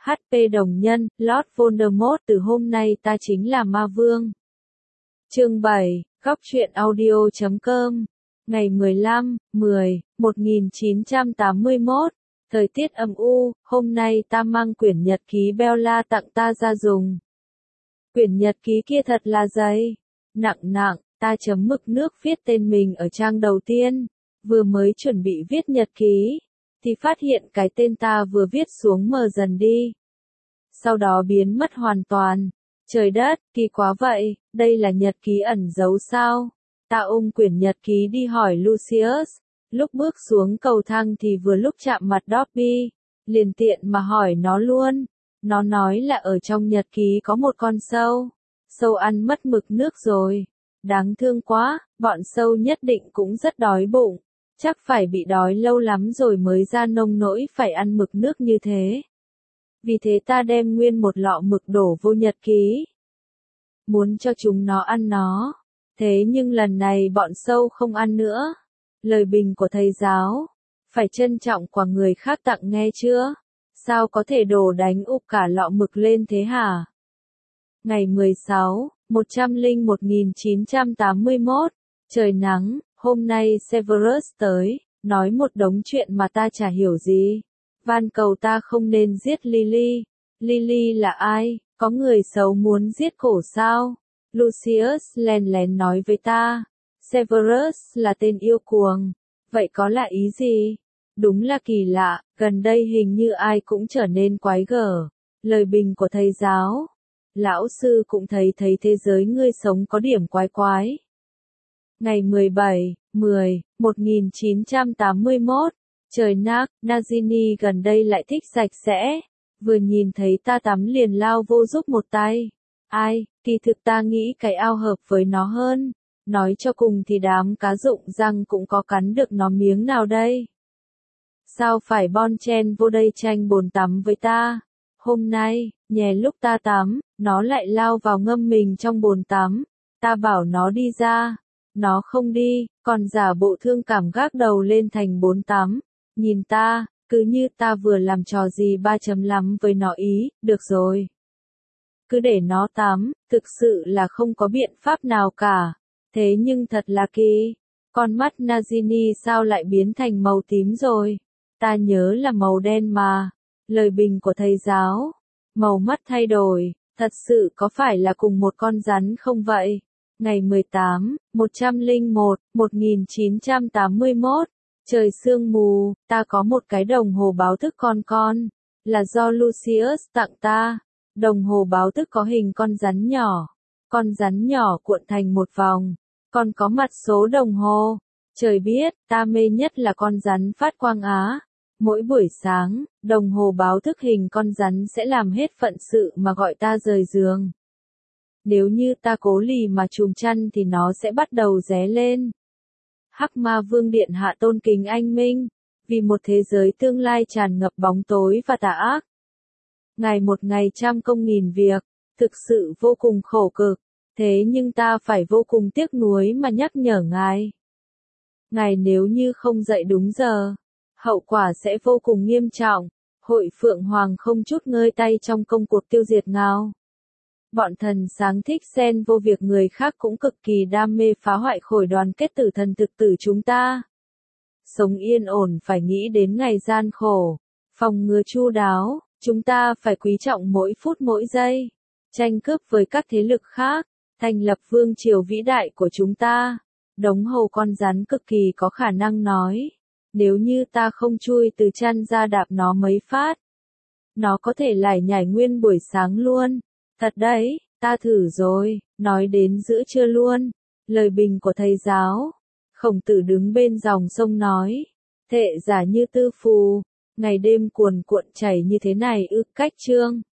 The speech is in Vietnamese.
HP đồng nhân, Lord Voldemort từ hôm nay ta chính là ma vương. Chương 7, Góc truyện audio.com. Ngày 15/10/1981. Thời tiết âm u, hôm nay ta mang quyển nhật ký Bella tặng ta ra dùng. Quyển nhật ký kia thật là dày, nặng, ta chấm mực nước viết tên mình ở trang đầu tiên. Vừa mới chuẩn bị viết nhật ký, thì phát hiện cái tên ta vừa viết xuống mờ dần đi. Sau đó biến mất hoàn toàn. Trời đất, kỳ quá vậy, đây là nhật ký ẩn giấu sao? Ta ôm quyển nhật ký đi hỏi Lucius. Lúc bước xuống cầu thang thì vừa lúc chạm mặt Dobby, liền tiện mà hỏi nó luôn. Nó nói là ở trong nhật ký có một con sâu. Sâu ăn mất mực nước rồi. Đáng thương quá, bọn sâu nhất định cũng rất đói bụng. Chắc phải bị đói lâu lắm rồi mới ra nông nỗi phải ăn mực nước như thế. Vì thế ta đem nguyên một lọ mực đổ vô nhật ký. Muốn cho chúng nó ăn nó. Thế nhưng lần này bọn sâu không ăn nữa. Lời bình của thầy giáo. Phải trân trọng quà người khác tặng nghe chưa? Sao có thể đổ đánh úp cả lọ mực lên thế hả? Ngày 16/101/1981. Trời nắng, hôm nay Severus tới, nói một đống chuyện mà ta chả hiểu gì. Van cầu ta không nên giết Lily. Lily là ai? Có người xấu muốn giết cổ sao? Lucius lén lén nói với ta. Severus là tên yêu cuồng. Vậy có là ý gì? Đúng là kỳ lạ, gần đây hình như ai cũng trở nên quái gở. Lời bình của thầy giáo. Lão sư cũng thấy thế giới ngươi sống có điểm quái quái. Ngày 17/10/1981. Trời nác, Nagini gần đây lại thích sạch sẽ. Vừa nhìn thấy ta tắm liền lao vô giúp một tay. Ai, kỳ thực ta nghĩ cái ao hợp với nó hơn. Nói cho cùng thì đám cá rụng răng cũng có cắn được nó miếng nào đây. Sao phải bon chen vô đây tranh bồn tắm với ta? Hôm nay, nhè lúc ta tắm, nó lại lao vào ngâm mình trong bồn tắm. Ta bảo nó đi ra. Nó không đi, còn giả bộ thương cảm gác đầu lên thành bồn tắm. Nhìn ta, cứ như ta vừa làm trò gì 3.5 với nó ý, được rồi. Cứ để nó tắm, thực sự là không có biện pháp nào cả. Thế nhưng thật là kỳ, con mắt Nagini sao lại biến thành màu tím rồi? Ta nhớ là màu đen mà. Lời bình của thầy giáo. Màu mắt thay đổi, thật sự có phải là cùng một con rắn không vậy? Ngày 18/101/1981. Trời sương mù, ta có một cái đồng hồ báo thức con. Là do Lucius tặng ta. Đồng hồ báo thức có hình con rắn nhỏ. Con rắn nhỏ cuộn thành một vòng. Còn có mặt số đồng hồ. Trời biết, ta mê nhất là con rắn phát quang á. Mỗi buổi sáng, đồng hồ báo thức hình con rắn sẽ làm hết phận sự mà gọi ta rời giường. Nếu như ta cố lì mà chùm chăn thì nó sẽ bắt đầu ré lên. Hắc Ma Vương Điện Hạ tôn kính anh minh. Vì một thế giới tương lai tràn ngập bóng tối và tà ác. Ngài một ngày trăm công nghìn việc, thực sự vô cùng khổ cực. Thế nhưng ta phải vô cùng tiếc nuối mà nhắc nhở ngài. Ngài nếu như không dậy đúng giờ, hậu quả sẽ vô cùng nghiêm trọng. Hội Phượng Hoàng không chút ngơi tay trong công cuộc tiêu diệt Ngao. Bọn thần sáng thích xen vô việc người khác cũng cực kỳ đam mê phá hoại khối đoàn kết tử thần thực tử chúng ta. Sống yên ổn phải nghĩ đến ngày gian khổ. Phòng ngừa chu đáo, chúng ta phải quý trọng mỗi phút mỗi giây. Tranh cướp với các thế lực khác. Thành lập vương triều vĩ đại của chúng ta. Đống hầu con rắn cực kỳ có khả năng nói. Nếu như ta không chui từ chăn ra đạp nó mấy phát. Nó có thể lải nhải nguyên buổi sáng luôn. Thật đấy, ta thử rồi, nói đến giữa trưa luôn. Lời bình của thầy giáo. Khổng Tử đứng bên dòng sông nói. Thệ giả như tư phù. Ngày đêm cuồn cuộn chảy như thế này cách chương.